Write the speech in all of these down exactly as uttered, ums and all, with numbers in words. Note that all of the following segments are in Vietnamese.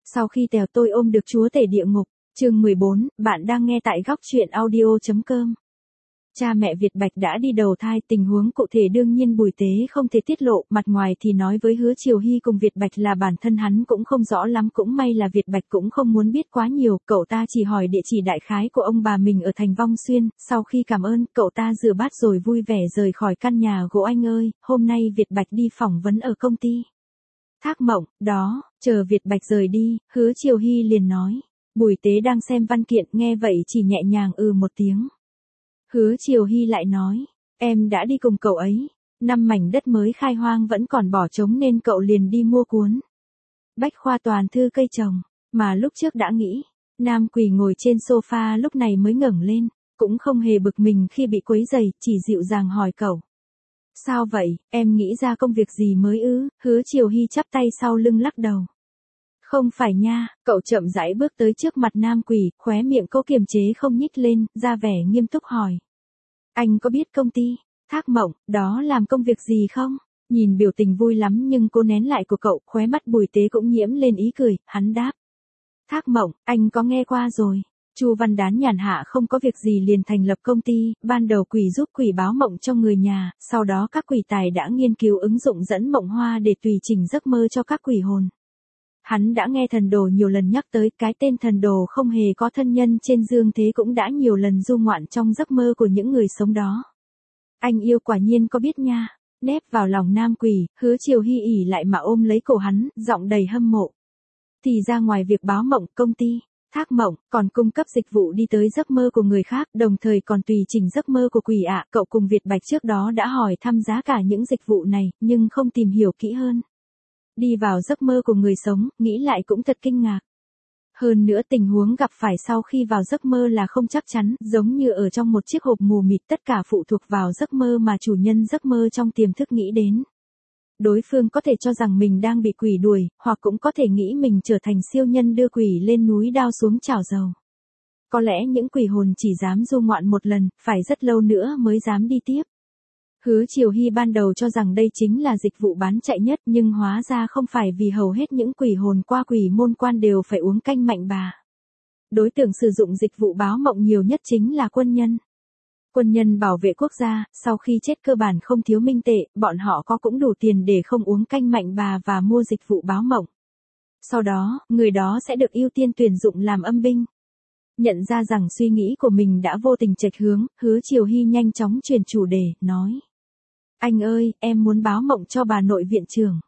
Sau khi Tèo Tôi ôm được chúa tể địa ngục, chương mười bốn, bạn đang nghe tại góc truyện audio.com. Cha mẹ Việt Bạch đã đi đầu thai, tình huống cụ thể đương nhiên Bùi Tế không thể tiết lộ, mặt ngoài thì nói với Hứa Triều Hy cùng Việt Bạch là bản thân hắn cũng không rõ lắm, cũng may là Việt Bạch cũng không muốn biết quá nhiều, cậu ta chỉ hỏi địa chỉ đại khái của ông bà mình ở thành Vong Xuyên, sau khi cảm ơn, cậu ta rửa bát rồi vui vẻ rời khỏi căn nhà gỗ. Anh ơi, hôm nay Việt Bạch đi phỏng vấn ở công ty Thác Mộng, đó, chờ Việt Bạch rời đi, Hứa Triều Hy liền nói. Bùi Tế đang xem văn kiện, nghe vậy chỉ nhẹ nhàng ừ một tiếng. Hứa Triều Hy lại nói, em đã đi cùng cậu ấy, năm mảnh đất mới khai hoang vẫn còn bỏ trống nên cậu liền đi mua cuốn Bách khoa toàn thư cây trồng, mà lúc trước đã nghĩ. Nam Quỳ ngồi trên sofa lúc này mới ngẩng lên, cũng không hề bực mình khi bị quấy rầy, chỉ dịu dàng hỏi cậu. Sao vậy, em nghĩ ra công việc gì mới ư? Hứa Triều Hy chắp tay sau lưng lắc đầu. Không phải nha, cậu chậm rãi bước tới trước mặt Nam Quỳ, khóe miệng cô kiềm chế không nhích lên, ra vẻ nghiêm túc hỏi. Anh có biết công ty Thác Mộng đó làm công việc gì không? Nhìn biểu tình vui lắm nhưng cô nén lại của cậu, khóe mắt Bùi Tế cũng nhiễm lên ý cười, hắn đáp. Thác Mộng, anh có nghe qua rồi. Chu Văn Đán nhàn hạ không có việc gì liền thành lập công ty, ban đầu quỷ giúp quỷ báo mộng cho người nhà, sau đó các quỷ tài đã nghiên cứu ứng dụng dẫn mộng hoa để tùy chỉnh giấc mơ cho các quỷ hồn. Hắn đã nghe thần đồ nhiều lần nhắc tới, cái tên thần đồ không hề có thân nhân trên dương thế cũng đã nhiều lần du ngoạn trong giấc mơ của những người sống đó. Anh yêu quả nhiên có biết nha. Nép vào lòng Nam Quỳ, Hứa Triều Hy ỉ lại mà ôm lấy cổ hắn, giọng đầy hâm mộ. Thì ra ngoài việc báo mộng, công ty Thác Mộng còn cung cấp dịch vụ đi tới giấc mơ của người khác, đồng thời còn tùy chỉnh giấc mơ của quỷ ạ. Cậu cùng Việt Bạch trước đó đã hỏi thăm giá cả những dịch vụ này, nhưng không tìm hiểu kỹ hơn. Đi vào giấc mơ của người sống, nghĩ lại cũng thật kinh ngạc. Hơn nữa tình huống gặp phải sau khi vào giấc mơ là không chắc chắn, giống như ở trong một chiếc hộp mù mịt, tất cả phụ thuộc vào giấc mơ mà chủ nhân giấc mơ trong tiềm thức nghĩ đến. Đối phương có thể cho rằng mình đang bị quỷ đuổi, hoặc cũng có thể nghĩ mình trở thành siêu nhân đưa quỷ lên núi đao xuống chảo dầu. Có lẽ những quỷ hồn chỉ dám du ngoạn một lần, phải rất lâu nữa mới dám đi tiếp. Hứa Triều Hy ban đầu cho rằng đây chính là dịch vụ bán chạy nhất, nhưng hóa ra không phải, vì hầu hết những quỷ hồn qua quỷ môn quan đều phải uống canh mạnh bà. Đối tượng sử dụng dịch vụ báo mộng nhiều nhất chính là quân nhân. Quân nhân bảo vệ quốc gia, sau khi chết cơ bản không thiếu minh tệ, bọn họ có cũng đủ tiền để không uống canh mạnh bà và mua dịch vụ báo mộng. Sau đó, người đó sẽ được ưu tiên tuyển dụng làm âm binh. Nhận ra rằng suy nghĩ của mình đã vô tình chệch hướng, Hứa Triều Hy nhanh chóng chuyển chủ đề, nói. Anh ơi, em muốn báo mộng cho bà nội viện trưởng.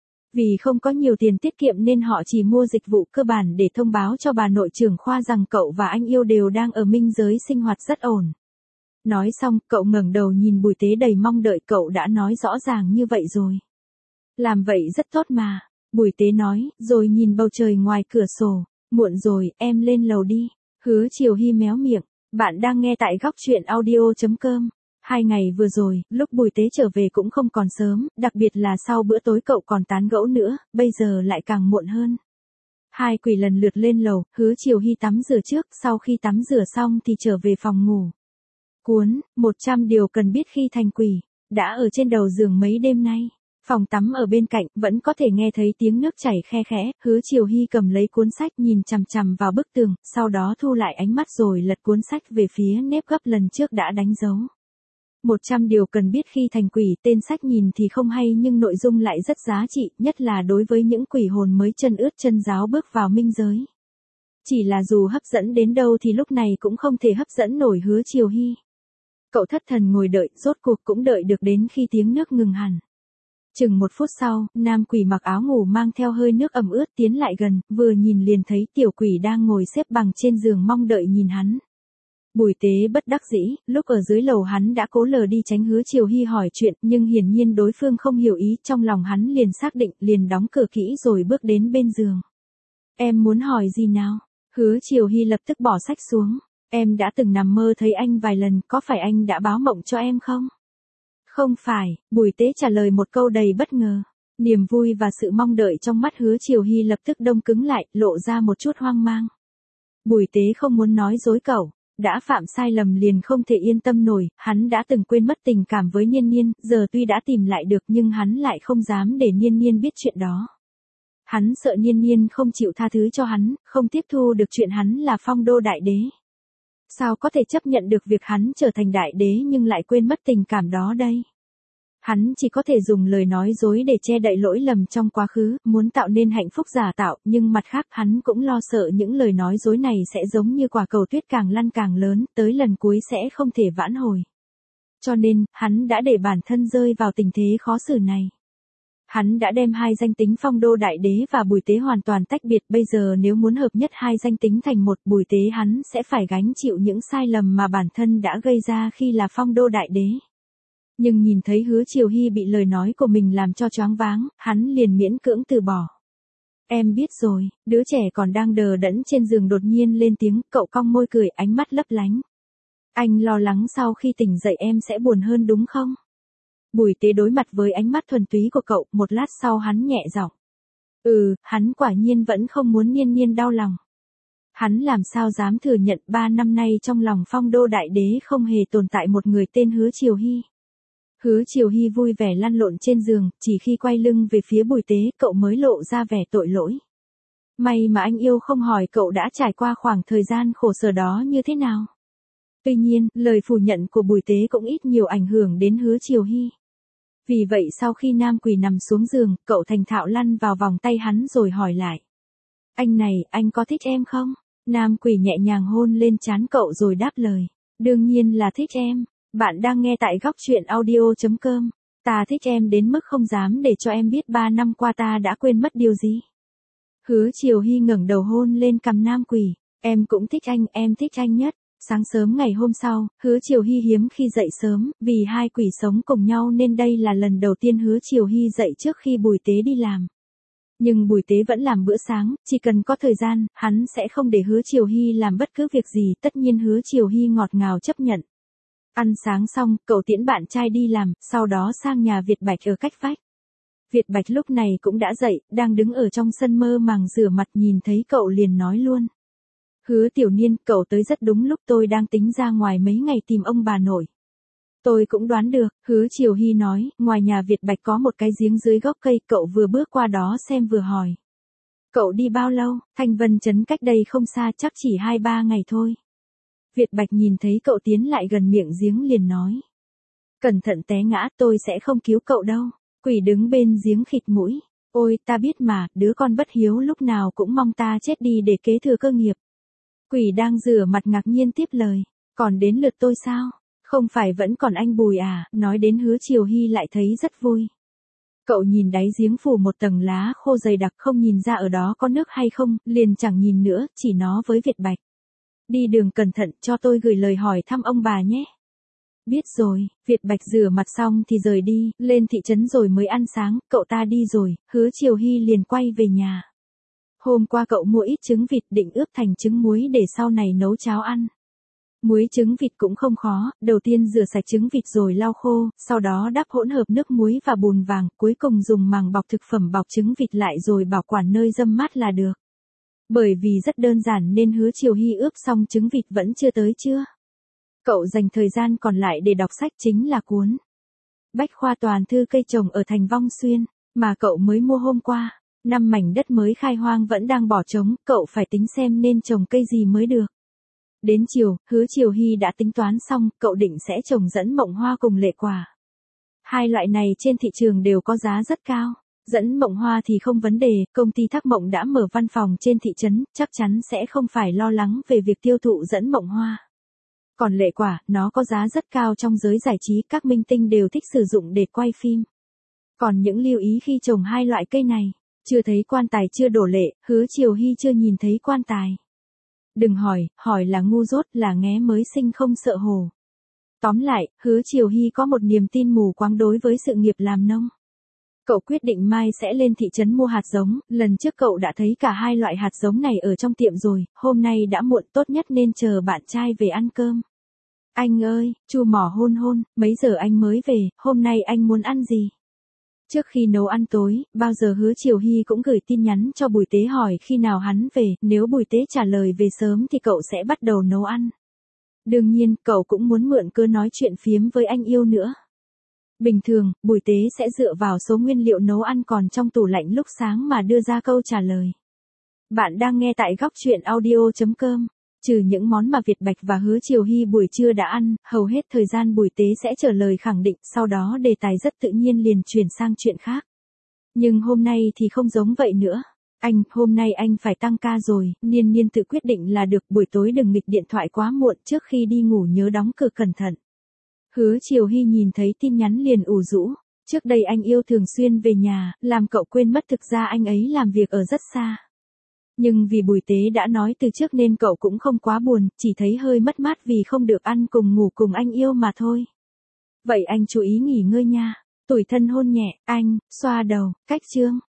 Vì không có nhiều tiền tiết kiệm nên họ chỉ mua dịch vụ cơ bản để thông báo cho bà nội trưởng khoa rằng cậu và anh yêu đều đang ở minh giới sinh hoạt rất ổn. Nói xong, cậu ngẩng đầu nhìn Bùi Tế đầy mong đợi, cậu đã nói rõ ràng như vậy rồi. Làm vậy rất tốt mà. Bùi Tế nói, rồi nhìn bầu trời ngoài cửa sổ. Muộn rồi, em lên lầu đi. Hứa Triều Hy méo miệng. Bạn đang nghe tại góc truyện audio.com. Hai ngày vừa rồi, lúc Bùi Tế trở về cũng không còn sớm, đặc biệt là sau bữa tối cậu còn tán gẫu nữa, bây giờ lại càng muộn hơn. Hai quỷ lần lượt lên lầu, Hứa Triều Hy tắm rửa trước, sau khi tắm rửa xong thì trở về phòng ngủ. Cuốn, một trăm điều cần biết khi thành quỷ, đã ở trên đầu giường mấy đêm nay. Phòng tắm ở bên cạnh, vẫn có thể nghe thấy tiếng nước chảy khe khẽ, Hứa Triều Hy cầm lấy cuốn sách nhìn chằm chằm vào bức tường, sau đó thu lại ánh mắt rồi lật cuốn sách về phía nếp gấp lần trước đã đánh dấu. một trăm điều cần biết khi thành quỷ, tên sách nhìn thì không hay nhưng nội dung lại rất giá trị, nhất là đối với những quỷ hồn mới chân ướt chân ráo bước vào minh giới. Chỉ là dù hấp dẫn đến đâu thì lúc này cũng không thể hấp dẫn nổi Hứa Triều Hy. Cậu thất thần ngồi đợi, rốt cuộc cũng đợi được đến khi tiếng nước ngừng hẳn. Chừng một phút sau, nam quỷ mặc áo ngủ mang theo hơi nước ẩm ướt tiến lại gần, vừa nhìn liền thấy tiểu quỷ đang ngồi xếp bằng trên giường mong đợi nhìn hắn. Bùi Tế bất đắc dĩ, lúc ở dưới lầu hắn đã cố lờ đi tránh Hứa Triều Hy hỏi chuyện, nhưng hiển nhiên đối phương không hiểu ý, trong lòng hắn liền xác định, liền đóng cửa kỹ rồi bước đến bên giường. Em muốn hỏi gì nào? Hứa Triều Hy lập tức bỏ sách xuống. Em đã từng nằm mơ thấy anh vài lần, có phải anh đã báo mộng cho em không? Không phải, Bùi Tế trả lời một câu đầy bất ngờ. Niềm vui và sự mong đợi trong mắt Hứa Triều Hy lập tức đông cứng lại, lộ ra một chút hoang mang. Bùi Tế không muốn nói dối cậu. Đã phạm sai lầm liền không thể yên tâm nổi, hắn đã từng quên mất tình cảm với Niên Niên, giờ tuy đã tìm lại được nhưng hắn lại không dám để Niên Niên biết chuyện đó. Hắn sợ Niên Niên không chịu tha thứ cho hắn, không tiếp thu được chuyện hắn là phong đô đại đế. Sao có thể chấp nhận được việc hắn trở thành đại đế nhưng lại quên mất tình cảm đó đây? Hắn chỉ có thể dùng lời nói dối để che đậy lỗi lầm trong quá khứ, muốn tạo nên hạnh phúc giả tạo, nhưng mặt khác hắn cũng lo sợ những lời nói dối này sẽ giống như quả cầu tuyết càng lăn càng lớn, tới lần cuối sẽ không thể vãn hồi. Cho nên, hắn đã để bản thân rơi vào tình thế khó xử này. Hắn đã đem hai danh tính phong đô đại đế và Bùi Tế hoàn toàn tách biệt, bây giờ nếu muốn hợp nhất hai danh tính thành một, Bùi Tế hắn sẽ phải gánh chịu những sai lầm mà bản thân đã gây ra khi là phong đô đại đế. Nhưng nhìn thấy Hứa Triều Hy bị lời nói của mình làm cho choáng váng, hắn liền miễn cưỡng từ bỏ. Em biết rồi, đứa trẻ còn đang đờ đẫn trên giường đột nhiên lên tiếng, cậu cong môi cười, ánh mắt lấp lánh. Anh lo lắng sau khi tỉnh dậy em sẽ buồn hơn đúng không? Bùi Tế đối mặt với ánh mắt thuần túy của cậu, một lát sau hắn nhẹ giọng. Ừ, hắn quả nhiên vẫn không muốn Niên Niên đau lòng. Hắn làm sao dám thừa nhận ba năm nay trong lòng phong đô đại đế không hề tồn tại một người tên Hứa Triều Hy. Hứa Triều Hy vui vẻ lăn lộn trên giường, chỉ khi quay lưng về phía Bùi Tế cậu mới lộ ra vẻ tội lỗi. May mà anh yêu không hỏi cậu đã trải qua khoảng thời gian khổ sở đó như thế nào. Tuy nhiên, lời phủ nhận của Bùi Tế cũng ít nhiều ảnh hưởng đến Hứa Triều Hy. Vì vậy sau khi Nam Quỷ nằm xuống giường, cậu thành thạo lăn vào vòng tay hắn rồi hỏi lại. Anh này, anh có thích em không? Nam Quỷ nhẹ nhàng hôn lên trán cậu rồi đáp lời. Đương nhiên là thích em. Bạn đang nghe tại góc truyện audio chấm com. Ta thích em đến mức không dám để cho em biết ba năm qua ta đã quên mất điều gì. Hứa Triều Hy ngẩng đầu hôn lên cằm Nam Quỷ. Em cũng thích anh, em thích anh nhất. Sáng sớm ngày hôm sau, Hứa Triều Hy hiếm khi dậy sớm, vì hai quỷ sống cùng nhau nên đây là lần đầu tiên Hứa Triều Hy dậy trước khi Bùi Tế đi làm. Nhưng Bùi Tế vẫn làm bữa sáng, chỉ cần có thời gian, hắn sẽ không để Hứa Triều Hy làm bất cứ việc gì, tất nhiên Hứa Triều Hy ngọt ngào chấp nhận. Ăn sáng xong, cậu tiễn bạn trai đi làm, sau đó sang nhà Việt Bạch ở cách vách. Việt Bạch lúc này cũng đã dậy, đang đứng ở trong sân mơ màng rửa mặt, nhìn thấy cậu liền nói luôn. Hứa Tiểu Niên, cậu tới rất đúng lúc, tôi đang tính ra ngoài mấy ngày tìm ông bà nội. Tôi cũng đoán được, Hứa Triều Hy nói, ngoài nhà Việt Bạch có một cái giếng dưới gốc cây, cậu vừa bước qua đó xem vừa hỏi. Cậu đi bao lâu? Thanh Vân Trấn cách đây không xa, chắc chỉ hai ba ngày thôi. Việt Bạch nhìn thấy cậu tiến lại gần miệng giếng liền nói. Cẩn thận té ngã, tôi sẽ không cứu cậu đâu. Quỷ đứng bên giếng khịt mũi. Ôi, ta biết mà, đứa con bất hiếu lúc nào cũng mong ta chết đi để kế thừa cơ nghiệp. Quỷ đang rửa mặt ngạc nhiên tiếp lời. Còn đến lượt tôi sao? Không phải vẫn còn anh Bùi à? Nói đến Hứa Triều Hy lại thấy rất vui. Cậu nhìn đáy giếng phủ một tầng lá khô dày đặc, không nhìn ra ở đó có nước hay không, liền chẳng nhìn nữa, chỉ nó với Việt Bạch. Đi đường cẩn thận, cho tôi gửi lời hỏi thăm ông bà nhé. Biết rồi, Việt Bạch rửa mặt xong thì rời đi, lên thị trấn rồi mới ăn sáng, cậu ta đi rồi, Hứa Triều Hy liền quay về nhà. Hôm qua cậu mua ít trứng vịt định ướp thành trứng muối để sau này nấu cháo ăn. Muối trứng vịt cũng không khó, đầu tiên rửa sạch trứng vịt rồi lau khô, sau đó đắp hỗn hợp nước muối và bùn vàng, cuối cùng dùng màng bọc thực phẩm bọc trứng vịt lại rồi bảo quản nơi râm mát là được. Bởi vì rất đơn giản nên Hứa Triều Hy ướp xong trứng vịt vẫn chưa tới trưa. Cậu dành thời gian còn lại để đọc sách, chính là cuốn Bách khoa toàn thư cây trồng ở thành Vong Xuyên, mà cậu mới mua hôm qua. Năm mảnh đất mới khai hoang vẫn đang bỏ trống, cậu phải tính xem nên trồng cây gì mới được. Đến chiều, Hứa Triều Hy đã tính toán xong, cậu định sẽ trồng Dẫn Mộng Hoa cùng Lệ Quả. Hai loại này trên thị trường đều có giá rất cao. Dẫn Mộng Hoa thì không vấn đề, công ty Thác Mộng đã mở văn phòng trên thị trấn, chắc chắn sẽ không phải lo lắng về việc tiêu thụ Dẫn Mộng Hoa. Còn Lệ Quả, nó có giá rất cao trong giới giải trí, các minh tinh đều thích sử dụng để quay phim. Còn những lưu ý khi trồng hai loại cây này, chưa thấy quan tài chưa đổ lệ, Hứa Triều Hy chưa nhìn thấy quan tài. Đừng hỏi, hỏi là ngu dốt, là nghé mới sinh không sợ hổ. Tóm lại, Hứa Triều Hy có một niềm tin mù quáng đối với sự nghiệp làm nông. Cậu quyết định mai sẽ lên thị trấn mua hạt giống, lần trước cậu đã thấy cả hai loại hạt giống này ở trong tiệm rồi, hôm nay đã muộn, tốt nhất nên chờ bạn trai về ăn cơm. Anh ơi, Chu Mỏ hôn hôn, mấy giờ anh mới về, hôm nay anh muốn ăn gì? Trước khi nấu ăn tối, bao giờ Hứa Triều Hy cũng gửi tin nhắn cho Bùi Tế hỏi khi nào hắn về, nếu Bùi Tế trả lời về sớm thì cậu sẽ bắt đầu nấu ăn. Đương nhiên, cậu cũng muốn mượn cơ nói chuyện phiếm với anh yêu nữa. Bình thường, Bùi Tế sẽ dựa vào số nguyên liệu nấu ăn còn trong tủ lạnh lúc sáng mà đưa ra câu trả lời. Bạn đang nghe tại góc chuyện audio chấm com. Trừ những món mà Việt Bạch và Hứa Triều Hy buổi trưa đã ăn, hầu hết thời gian Bùi Tế sẽ trả lời khẳng định, sau đó đề tài rất tự nhiên liền chuyển sang chuyện khác. Nhưng hôm nay thì không giống vậy nữa. Anh, hôm nay anh phải tăng ca rồi, Niên Niên tự quyết định là được, buổi tối đừng nghịch điện thoại quá muộn, trước khi đi ngủ nhớ đóng cửa cẩn thận. Hứa Triều Hy nhìn thấy tin nhắn liền ủ rũ. Trước đây anh yêu thường xuyên về nhà, làm cậu quên mất thực ra anh ấy làm việc ở rất xa. Nhưng vì Bùi Tế đã nói từ trước nên cậu cũng không quá buồn, chỉ thấy hơi mất mát vì không được ăn cùng ngủ cùng anh yêu mà thôi. Vậy anh chú ý nghỉ ngơi nha. Tủi thân hôn nhẹ, anh, xoa đầu, cách chương.